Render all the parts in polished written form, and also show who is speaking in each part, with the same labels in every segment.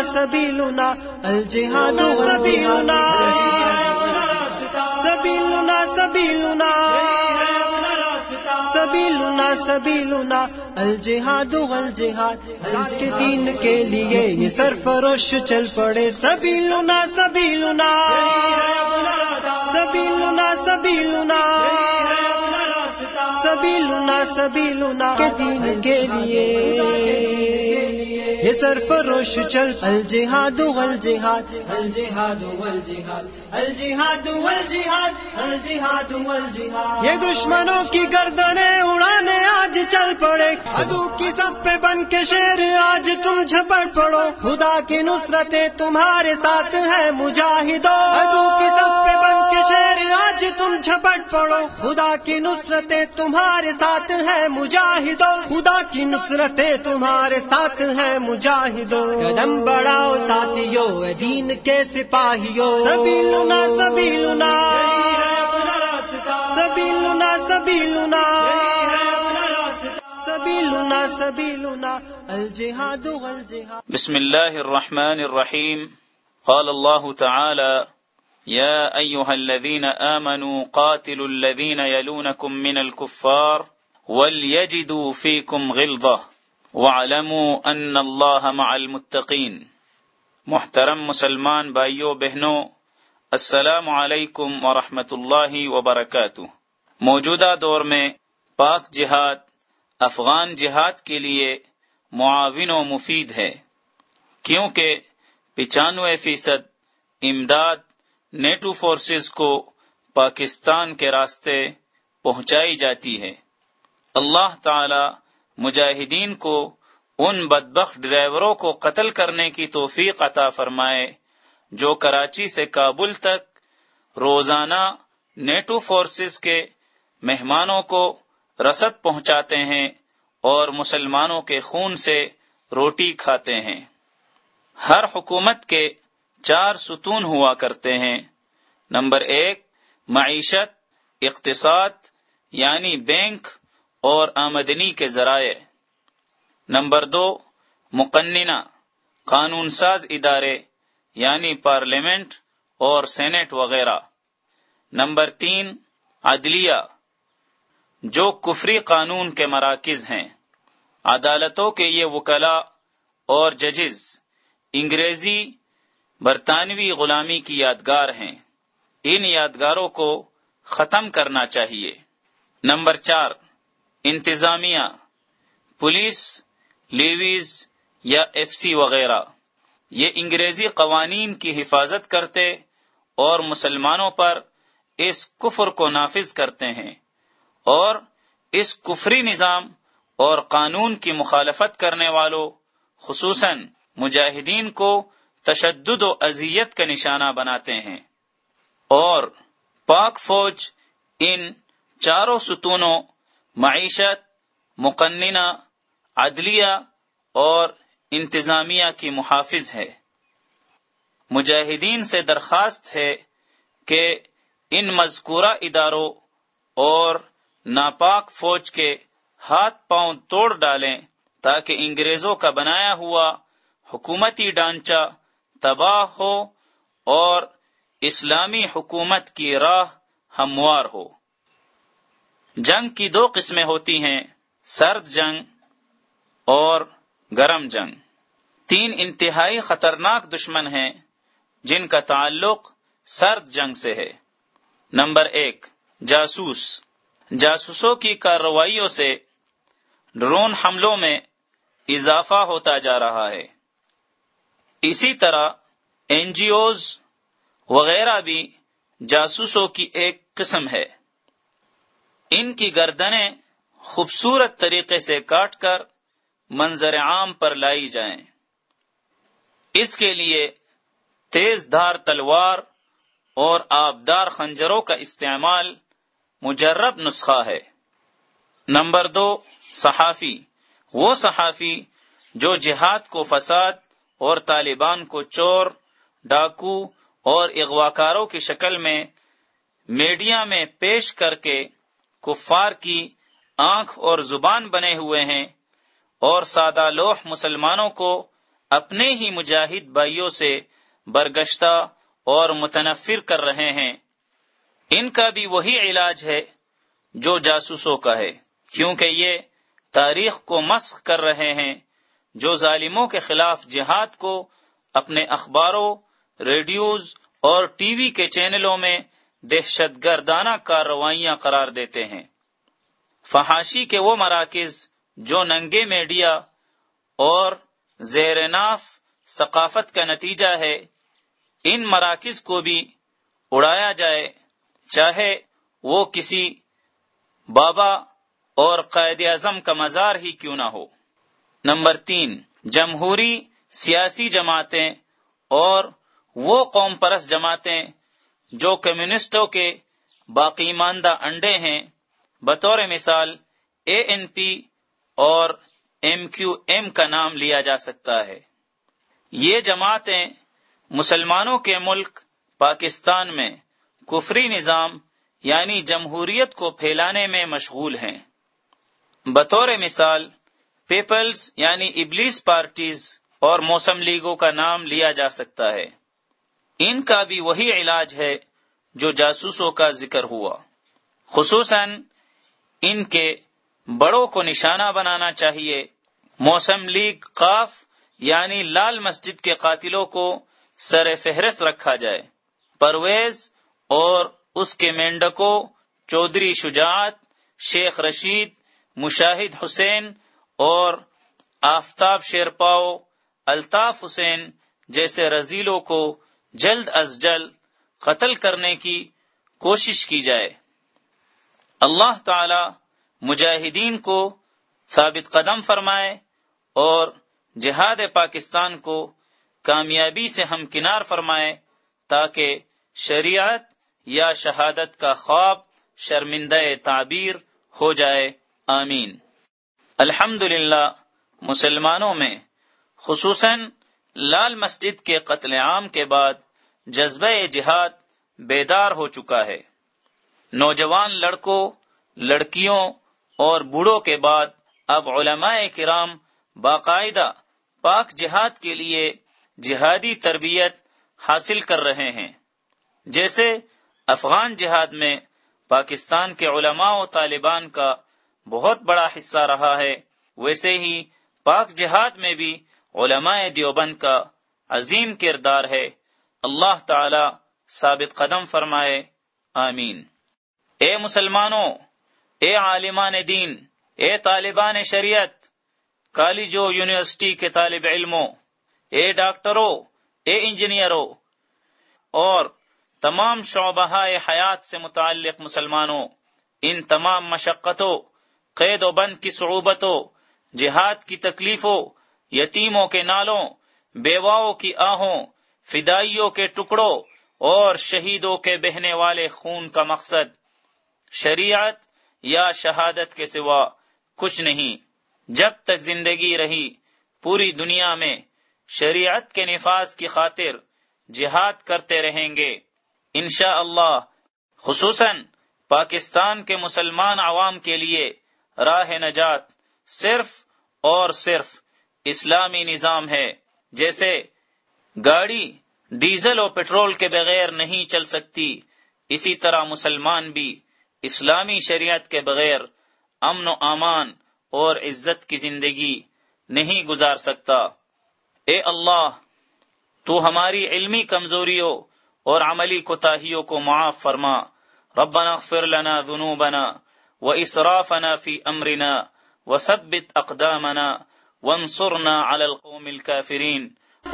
Speaker 1: سبیلنا الجہاد والجہاد سبیلنا سبیلنا سبیلنا سبیلنا الجہاد والجہاد حق کے دین کے لیے یہ سرفروش چل پڑے سبیلنا سبیلنا سبیلنا سبیلنا سبیلنا سبیلنا کے دین کے لیے یہ سرفروش چل الجہاد والجہاد الجہاد والجہاد الجہاد والجہاد الجہاد والجہاد یہ دشمنوں کی گردنیں اڑانے آج چل پڑے عدو کی صف پہ بن کے شیر آج تم جھپٹ پڑو خدا کی نصرتیں تمہارے ساتھ ہے مجاہدو عدو کی صف پہ بن کے شیر آج تم جھپٹ پڑو خدا کی نصرتیں تمہارے ساتھ ہے مجاہدو خدا کی نصرتیں تمہارے ساتھ ہے مجاہدو قدم بڑھاؤ ساتھیو اے دین کے سپاہیو سبیلنا سبیلنا سبیلنا سبیلنا سبیلنا سبیلنا الجہاد والجہاد
Speaker 2: بسم اللہ الرحمن الرحیم قال اللہ تعالی یا ایہا الذین آمنوا قاتلوا الذین یلونکم من الکفار ولیجدوا فیکم غلظہ وَاعْلَمُوا أَنَّ اللَّهَ مَعَ الْمُتَّقِينَ۔ محترم مسلمان بھائیوں بہنوں، السلام علیکم ورحمۃ اللہ وبرکاتہ۔ موجودہ دور میں پاک جہاد افغان جہاد کے لیے معاون و مفید ہے، کیونکہ 95% امداد نیٹو فورسز کو پاکستان کے راستے پہنچائی جاتی ہے۔ اللہ تعالی مجاہدین کو ان بدبخت ڈرائیوروں کو قتل کرنے کی توفیق عطا فرمائے جو کراچی سے کابل تک روزانہ نیٹو فورسز کے مہمانوں کو رسد پہنچاتے ہیں اور مسلمانوں کے خون سے روٹی کھاتے ہیں۔ ہر حکومت کے 4 ستون ہوا کرتے ہیں۔ نمبر 1 معیشت، اقتصاد یعنی بینک اور آمدنی کے ذرائع۔ نمبر 2 مقننہ، قانون ساز ادارے یعنی پارلیمنٹ اور سینٹ وغیرہ۔ نمبر 3 عدلیہ، جو کفری قانون کے مراکز ہیں۔ عدالتوں کے یہ وکلاء اور ججز انگریزی برطانوی غلامی کی یادگار ہیں، ان یادگاروں کو ختم کرنا چاہیے۔ نمبر 4 انتظامیہ، پولیس، لیویز یا FC وغیرہ، یہ انگریزی قوانین کی حفاظت کرتے اور مسلمانوں پر اس کفر کو نافذ کرتے ہیں، اور اس کفری نظام اور قانون کی مخالفت کرنے والوں خصوصاً مجاہدین کو تشدد و اذیت کا نشانہ بناتے ہیں۔ اور پاک فوج ان 4 ستونوں معیشت، مقننہ، عدلیہ اور انتظامیہ کی محافظ ہے۔ مجاہدین سے درخواست ہے کہ ان مذکورہ اداروں اور ناپاک فوج کے ہاتھ پاؤں توڑ ڈالیں تاکہ انگریزوں کا بنایا ہوا حکومتی ڈھانچہ تباہ ہو اور اسلامی حکومت کی راہ ہموار ہو۔ جنگ کی 2 قسمیں ہوتی ہیں، سرد جنگ اور گرم جنگ۔ 3 انتہائی خطرناک دشمن ہیں جن کا تعلق سرد جنگ سے ہے۔ نمبر 1 جاسوس، جاسوسوں کی کارروائیوں سے ڈرون حملوں میں اضافہ ہوتا جا رہا ہے۔ اسی طرح NGOs وغیرہ بھی جاسوسوں کی ایک قسم ہے۔ ان کی گردنیں خوبصورت طریقے سے کاٹ کر منظر عام پر لائی جائیں۔ اس کے لیے تیز دھار تلوار اور آبدار خنجروں کا استعمال مجرب نسخہ ہے۔ نمبر 2 صحافی، وہ صحافی جو جہاد کو فساد اور طالبان کو چور، ڈاکو اور اغواکاروں کی شکل میں میڈیا میں پیش کر کے کفار کی آنکھ اور زبان بنے ہوئے ہیں اور سادہ لوح مسلمانوں کو اپنے ہی مجاہد بھائیوں سے برگشتہ اور متنفر کر رہے ہیں، ان کا بھی وہی علاج ہے جو جاسوسوں کا ہے، کیونکہ یہ تاریخ کو مسخ کر رہے ہیں جو ظالموں کے خلاف جہاد کو اپنے اخباروں، ریڈیوز اور ٹی وی کے چینلوں میں دہشت گردانہ کارروائیاں قرار دیتے ہیں۔ فحاشی کے وہ مراکز جو ننگے میڈیا اور زیر ناف ثقافت کا نتیجہ ہے، ان مراکز کو بھی اڑایا جائے، چاہے وہ کسی بابا اور قائد اعظم کا مزار ہی کیوں نہ ہو۔ نمبر 3، جمہوری سیاسی جماعتیں اور وہ قوم پرست جماعتیں جو کمیونسٹوں کے باقی ماندہ انڈے ہیں، بطور مثال ANP اور MQM کا نام لیا جا سکتا ہے۔ یہ جماعتیں مسلمانوں کے ملک پاکستان میں کفری نظام یعنی جمہوریت کو پھیلانے میں مشغول ہیں۔ بطور مثال پیپلز یعنی ابلیس پارٹیز اور مسلم لیگوں کا نام لیا جا سکتا ہے۔ ان کا بھی وہی علاج ہے جو جاسوسوں کا ذکر ہوا۔ خصوصاً ان کے بڑوں کو نشانہ بنانا چاہیے۔ مسلم لیگ قاف یعنی لال مسجد کے قاتلوں کو سر فہرست رکھا جائے۔ پرویز اور اس کے مینڈکوں چودھری شجاعت، شیخ رشید، مشاہد حسین اور آفتاب شیرپاؤ، الطاف حسین جیسے رذیلوں کو جلد از جلد قتل کرنے کی کوشش کی جائے۔ اللہ تعالی مجاہدین کو ثابت قدم فرمائے اور جہاد پاکستان کو کامیابی سے ہمکنار فرمائے تاکہ شریعت یا شہادت کا خواب شرمندہ تعبیر ہو جائے، آمین۔ الحمدللہ مسلمانوں میں خصوصاً لال مسجد کے قتل عام کے بعد جذبہ جہاد بیدار ہو چکا ہے۔ نوجوان لڑکوں، لڑکیوں اور بوڑھوں کے بعد اب علماء کرام باقاعدہ پاک جہاد کے لیے جہادی تربیت حاصل کر رہے ہیں۔ جیسے افغان جہاد میں پاکستان کے علماء و طالبان کا بہت بڑا حصہ رہا ہے، ویسے ہی پاک جہاد میں بھی علماء دیوبند کا عظیم کردار ہے۔ اللہ تعالی ثابت قدم فرمائے، آمین۔ اے مسلمانوں، اے عالمان دین، اے طالبان شریعت، کالجوں یونیورسٹی کے طالب علموں، اے ڈاکٹروں، اے انجینئروں اور تمام شعبہ حیات سے متعلق مسلمانوں، ان تمام مشقتوں، قید و بند کی صعوبتوں، جہاد کی تکلیفوں، یتیموں کے نالوں، بیواؤں کی آہوں، فدائیوں کے ٹکڑوں اور شہیدوں کے بہنے والے خون کا مقصد شریعت یا شہادت کے سوا کچھ نہیں۔ جب تک زندگی رہی پوری دنیا میں شریعت کے نفاذ کی خاطر جہاد کرتے رہیں گے انشاءاللہ۔ خصوصاً پاکستان کے مسلمان عوام کے لیے راہ نجات صرف اور صرف اسلامی نظام ہے۔ جیسے گاڑی ڈیزل اور پیٹرول کے بغیر نہیں چل سکتی، اسی طرح مسلمان بھی اسلامی شریعت کے بغیر امن و امان اور عزت کی زندگی نہیں گزار سکتا۔ اے اللہ، تو ہماری علمی کمزوریوں اور عملی کوتاہیوں کو معاف فرما۔ ربنا اغفر لنا ذنوبنا واسرافنا فی امرنا وثبت اقدامنا وانصرنا علی القوم الکافرین۔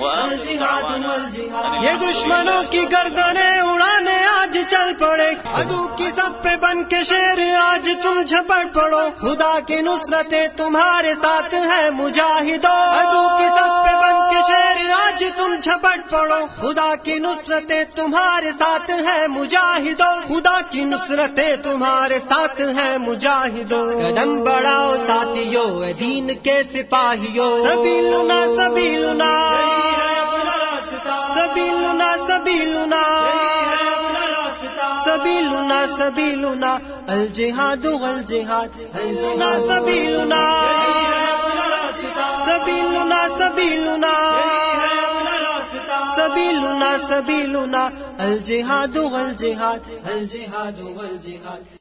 Speaker 1: یہ دشمنوں کی گردنیں اڑانے آج چل پڑے، عدو کی سب پہ بن کے شیر آج تم جھپٹ پڑو، خدا کی نصرتیں تمہارے ساتھ ہیں مجاہدو، عدو کی سب پہ بن کے شیر آج تم جھپٹ پڑو، خدا کی نصرتیں تمہارے ساتھ ہیں مجاہدو، خدا کی نصرتیں تمہارے ساتھ ہیں مجاہدو۔ قدم بڑھاؤ ساتھیو اے دین کے سپاہیو، سبیلنا سبیلنا سبیلنا سبیلنا سبیلنا سبیلنا الجہاد والجہاد الجہاد سبیلنا سبیلنا سبیلنا سبیلنا سبیلنا الجہاد والجہاد الجہاد والجہاد